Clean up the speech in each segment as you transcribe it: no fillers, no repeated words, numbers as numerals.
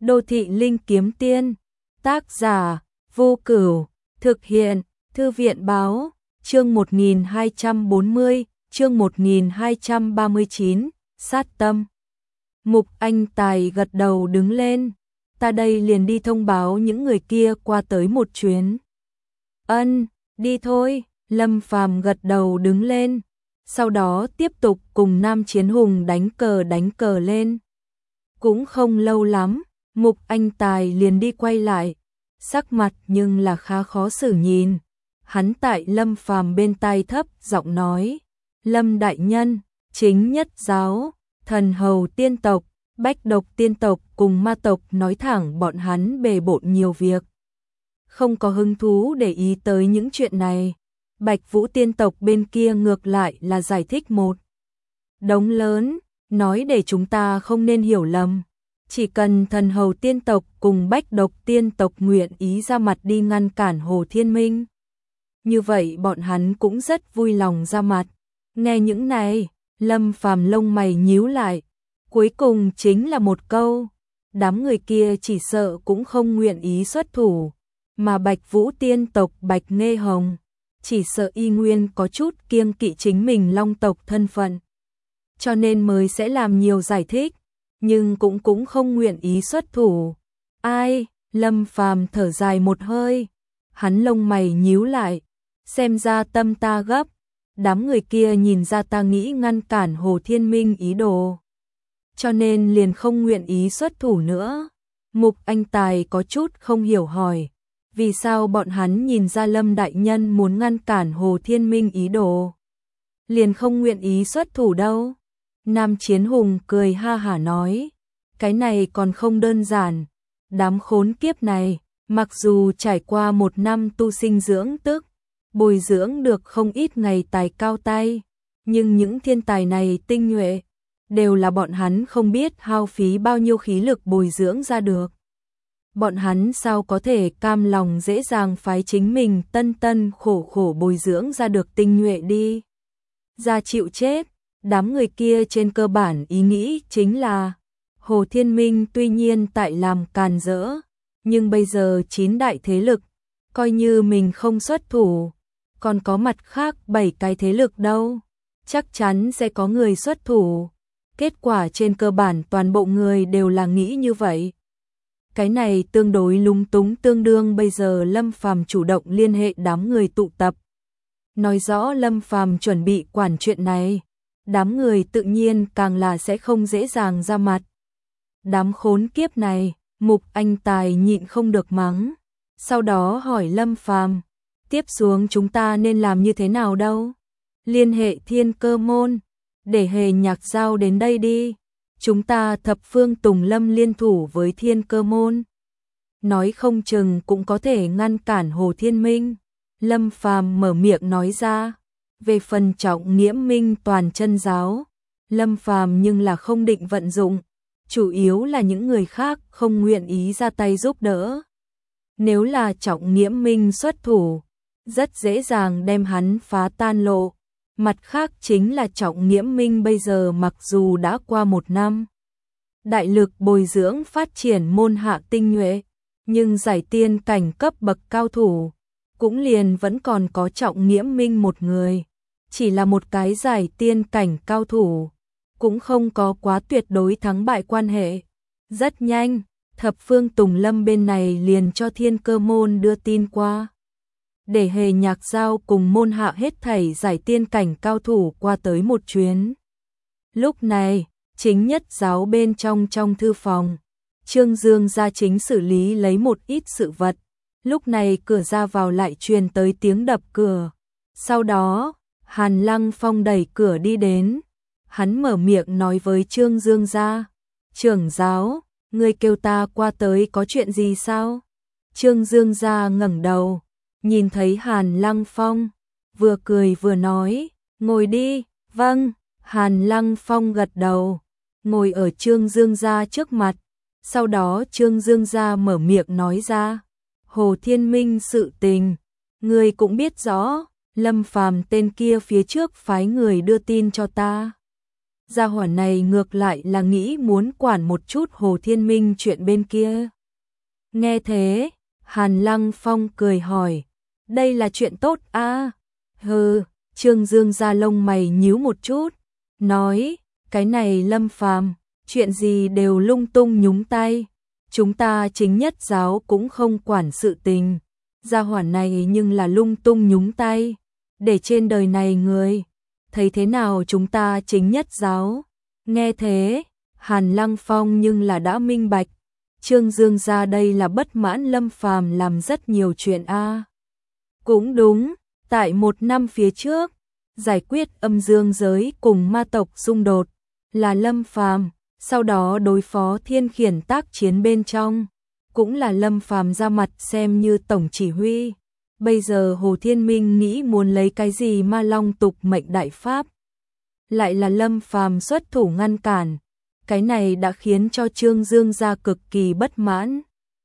Đô thị linh kiếm tiên, tác giả, Vô Cửu, thực hiện, Thư viện báo, chương 1240, chương 1239, sát tâm. Mục Anh Tài gật đầu đứng lên, ta đây liền đi thông báo những người kia qua tới một chuyến. Ân, đi thôi, Lâm Phàm gật đầu đứng lên, sau đó tiếp tục cùng Nam Chiến Hùng đánh cờ lên. Cũng không lâu lắm, Mục Anh Tài liền đi quay lại, sắc mặt nhưng là khá khó xử nhìn. Hắn tại Lâm Phàm bên tai thấp giọng nói, Lâm đại nhân, chính nhất giáo, thần hầu tiên tộc, bách độc tiên tộc cùng ma tộc nói thẳng bọn hắn bề bộn nhiều việc. Không có hứng thú để ý tới những chuyện này. Bạch Vũ tiên tộc bên kia ngược lại là giải thích một đống lớn, nói để chúng ta không nên hiểu lầm. Chỉ cần thần hầu tiên tộc cùng bách độc tiên tộc nguyện ý ra mặt đi ngăn cản Hồ Thiên Minh, như vậy bọn hắn cũng rất vui lòng ra mặt. Nghe những này, Lâm Phàm lông mày nhíu lại, cuối cùng chính là một câu, đám người kia chỉ sợ cũng không nguyện ý xuất thủ, mà Bạch Vũ tiên tộc Bạch Nghê Hồng, chỉ sợ y nguyên có chút kiêng kỵ chính mình Long tộc thân phận, cho nên mới sẽ làm nhiều giải thích, nhưng cũng không nguyện ý xuất thủ. Ai? Lâm Phàm thở dài một hơi, hắn lông mày nhíu lại, xem ra tâm ta gấp, đám người kia nhìn ra ta nghĩ ngăn cản Hồ Thiên Minh ý đồ, cho nên liền không nguyện ý xuất thủ nữa. Mục Anh Tài có chút không hiểu hỏi, vì sao bọn hắn nhìn ra Lâm đại nhân muốn ngăn cản Hồ Thiên Minh ý đồ, liền không nguyện ý xuất thủ đâu? Nam Chiến Hùng cười ha hả nói, cái này còn không đơn giản, đám khốn kiếp này, mặc dù trải qua một năm tu sinh dưỡng tức, bồi dưỡng được không ít ngày tài cao tay, nhưng những thiên tài này tinh nhuệ, đều là bọn hắn không biết hao phí bao nhiêu khí lực bồi dưỡng ra được. Bọn hắn sao có thể cam lòng dễ dàng phái chính mình tân khổ bồi dưỡng ra được tinh nhuệ đi ra chịu chết. Đám người kia trên cơ bản ý nghĩ chính là Hồ Thiên Minh tuy nhiên tại làm càn rỡ, nhưng bây giờ 9 đại thế lực, coi như mình không xuất thủ, còn có mặt khác 7 cái thế lực đâu, chắc chắn sẽ có người xuất thủ. Kết quả trên cơ bản toàn bộ người đều là nghĩ như vậy. Cái này tương đối lúng túng, tương đương bây giờ Lâm Phàm chủ động liên hệ đám người tụ tập, nói rõ Lâm Phàm chuẩn bị quản chuyện này. Đám người tự nhiên càng là sẽ không dễ dàng ra mặt. Đám khốn kiếp này, Mục Anh Tài nhịn không được mắng. Sau đó hỏi Lâm Phàm, tiếp xuống chúng ta nên làm như thế nào đâu? Liên hệ Thiên Cơ môn, để Hề Nhạc Giao đến đây đi. Chúng ta thập phương Tùng Lâm liên thủ với Thiên Cơ môn, nói không chừng cũng có thể ngăn cản Hồ Thiên Minh. Lâm Phàm mở miệng nói ra. Về phần Trọng Nghiễm Minh toàn chân giáo, Lâm Phàm nhưng là không định vận dụng, chủ yếu là những người khác không nguyện ý ra tay giúp đỡ. Nếu là Trọng Nghiễm Minh xuất thủ, rất dễ dàng đem hắn phá tan lộ. Mặt khác chính là Trọng Nghiễm Minh bây giờ mặc dù đã qua một năm, đại lực bồi dưỡng phát triển môn hạ tinh nhuệ, nhưng giải tiên cảnh cấp bậc cao thủ, cũng liền vẫn còn có Trọng Nghiễm Minh một người. Chỉ là một cái giải tiên cảnh cao thủ, cũng không có quá tuyệt đối thắng bại quan hệ. Rất nhanh, thập phương Tùng Lâm bên này liền cho Thiên Cơ môn đưa tin qua, để Hề Nhạc Giao cùng môn hạ hết thảy giải tiên cảnh cao thủ qua tới một chuyến. Lúc này, chính nhất giáo bên trong thư phòng, Trương Dương gia chính xử lý lấy một ít sự vật. Lúc này cửa ra vào lại truyền tới tiếng đập cửa. Sau đó, Hàn Lăng Phong đẩy cửa đi đến, hắn mở miệng nói với Trương Dương gia, trưởng giáo, ngươi kêu ta qua tới có chuyện gì sao? Trương Dương gia ngẩng đầu, nhìn thấy Hàn Lăng Phong, vừa cười vừa nói, ngồi đi. Vâng. Hàn Lăng Phong gật đầu, ngồi ở Trương Dương gia trước mặt, sau đó Trương Dương gia mở miệng nói ra, Hồ Thiên Minh sự tình, ngươi cũng biết rõ. Lâm Phàm tên kia phía trước phái người đưa tin cho ta Gia hỏa này ngược lại là nghĩ muốn quản một chút Hồ Thiên Minh chuyện bên kia. Nghe thế, Hàn Lăng Phong cười hỏi, đây là chuyện tốt à? Hừ, Trương Dương gia lông mày nhíu một chút, nói, cái này Lâm Phàm, chuyện gì đều lung tung nhúng tay, chúng ta chính nhất giáo cũng không quản sự tình, gia hỏa này nhưng là lung tung nhúng tay, để trên đời này người, thấy thế nào chúng ta chính nhất giáo. Nghe thế, Hàn Lăng Phong nhưng là đã minh bạch, Trương Dương gia đây là bất mãn Lâm Phàm làm rất nhiều chuyện a. Cũng đúng, tại 1 năm phía trước, giải quyết âm dương giới cùng ma tộc xung đột là Lâm Phàm, sau đó đối phó Thiên Khiển tác chiến bên trong, cũng là Lâm Phàm ra mặt xem như tổng chỉ huy. Bây giờ Hồ Thiên Minh nghĩ muốn lấy cái gì Ma Long tục mệnh đại pháp, lại là Lâm Phàm xuất thủ ngăn cản. Cái này đã khiến cho Trương Dương gia cực kỳ bất mãn.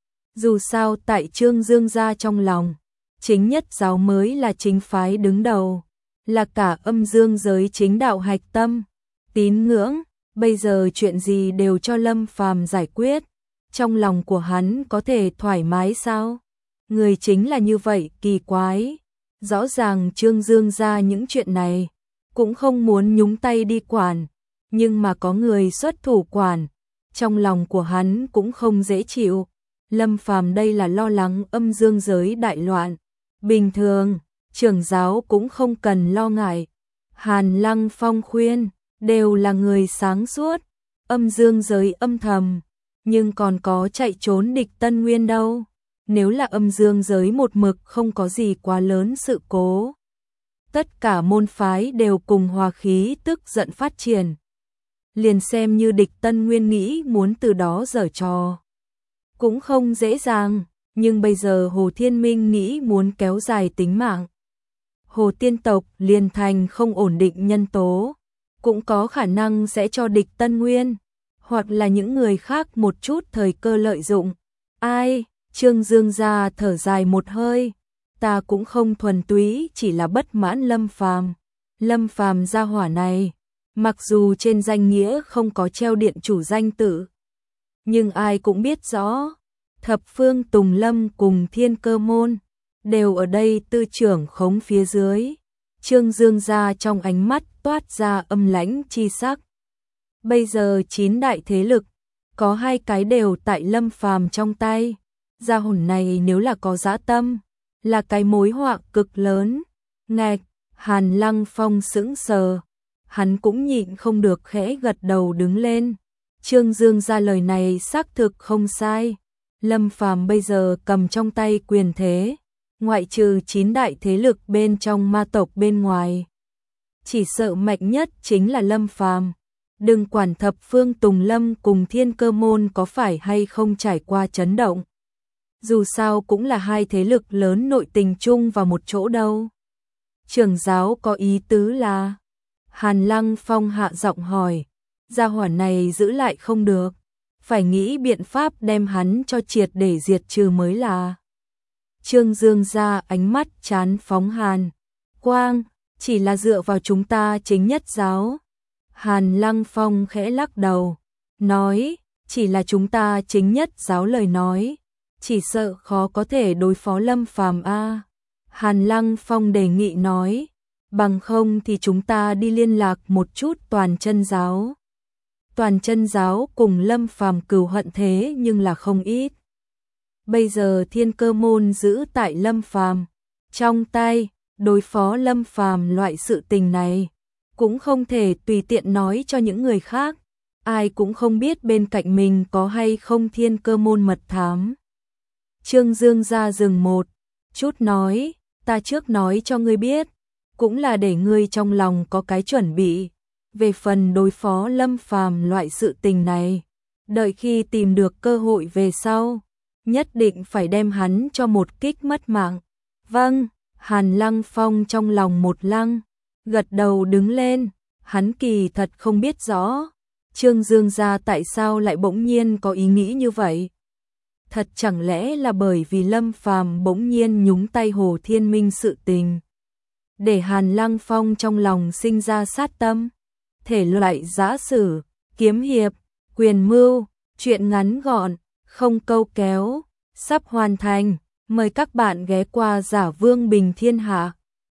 Dù sao tại Trương Dương gia trong lòng, chính nhất giáo mới là chính phái đứng đầu, là cả âm dương giới chính đạo hạch tâm, tín ngưỡng, bây giờ chuyện gì đều cho Lâm Phàm giải quyết, trong lòng của hắn có thể thoải mái sao? Người chính là như vậy, kỳ quái. Rõ ràng Trương Dương gia những chuyện này cũng không muốn nhúng tay đi quản, nhưng mà có người xuất thủ quản, trong lòng của hắn cũng không dễ chịu. Lâm Phàm đây là lo lắng âm dương giới đại loạn. Bình thường, trưởng giáo cũng không cần lo ngại. Hàn Lăng Phong khuyên, đều là người sáng suốt, âm dương giới âm thầm, nhưng còn có chạy trốn địch Tân Nguyên đâu. Nếu là âm dương giới một mực không có gì quá lớn sự cố, tất cả môn phái đều cùng hòa khí tức giận phát triển, liền xem như địch Tân Nguyên nghĩ muốn từ đó giở trò cũng không dễ dàng, nhưng bây giờ Hồ Thiên Minh nghĩ muốn kéo dài tính mạng, Hồ Tiên tộc liền thành không ổn định nhân tố, cũng có khả năng sẽ cho địch Tân Nguyên hoặc là những người khác một chút thời cơ lợi dụng. Ai? Trương Dương gia thở dài một hơi, ta cũng không thuần túy chỉ là bất mãn Lâm Phàm. Lâm Phàm gia hỏa này, mặc dù trên danh nghĩa không có treo điện chủ danh tự, nhưng ai cũng biết rõ, thập phương Tùng Lâm cùng Thiên Cơ môn đều ở đây tư trưởng khống phía dưới. Trương Dương gia trong ánh mắt toát ra âm lãnh chi sắc. Bây giờ 9 đại thế lực, có 2 cái đều tại Lâm Phàm trong tay. Gia hồn này nếu là có dã tâm, là cái mối họa cực lớn. Ngạch, Hàn Lăng Phong sững sờ, hắn cũng nhịn không được khẽ gật đầu đứng lên. Trương Dương gia lời này xác thực không sai. Lâm Phàm bây giờ cầm trong tay quyền thế, ngoại trừ 9 đại thế lực bên trong ma tộc bên ngoài, chỉ sợ mạnh nhất chính là Lâm Phàm. Đừng quản thập phương Tùng Lâm cùng Thiên Cơ môn có phải hay không trải qua chấn động, dù sao cũng là 2 thế lực lớn nội tình chung vào một chỗ đâu. Trưởng giáo có ý tứ là? Hàn Lăng Phong hạ giọng hỏi. Gia hỏa này giữ lại không được, phải nghĩ biện pháp đem hắn cho triệt để diệt trừ mới là. Trương Dương gia ánh mắt chán phóng hàn quang, chỉ là dựa vào chúng ta chính nhất giáo. Hàn Lăng Phong khẽ lắc đầu, nói, chỉ là chúng ta chính nhất giáo lời nói, chỉ sợ khó có thể đối phó Lâm Phàm a. Hàn Lăng Phong đề nghị nói, bằng không thì chúng ta đi liên lạc một chút Toàn Chân giáo. Toàn Chân giáo cùng Lâm Phàm cừu hận thế nhưng là không ít. Bây giờ Thiên Cơ môn giữ tại Lâm Phàm trong tay, đối phó Lâm Phàm loại sự tình này cũng không thể tùy tiện nói cho những người khác, ai cũng không biết bên cạnh mình có hay không Thiên Cơ môn mật thám. Trương Dương gia dừng một chút nói, ta trước nói cho ngươi biết, cũng là để ngươi trong lòng có cái chuẩn bị. Về phần đối phó Lâm Phàm loại sự tình này, đợi khi tìm được cơ hội về sau, nhất định phải đem hắn cho một kích mất mạng. Vâng, Hàn Lăng Phong trong lòng một lăng, gật đầu đứng lên, hắn kỳ thật không biết rõ, Trương Dương gia tại sao lại bỗng nhiên có ý nghĩ như vậy. Thật chẳng lẽ là bởi vì Lâm Phàm bỗng nhiên nhúng tay Hồ Thiên Minh sự tình, để Hàn Lăng Phong trong lòng sinh ra sát tâm. thể loại giã sử, kiếm hiệp, quyền mưu, truyện ngắn gọn, không câu kéo, sắp hoàn thành. Mời các bạn ghé qua Giả Vương Bình Thiên Hạ.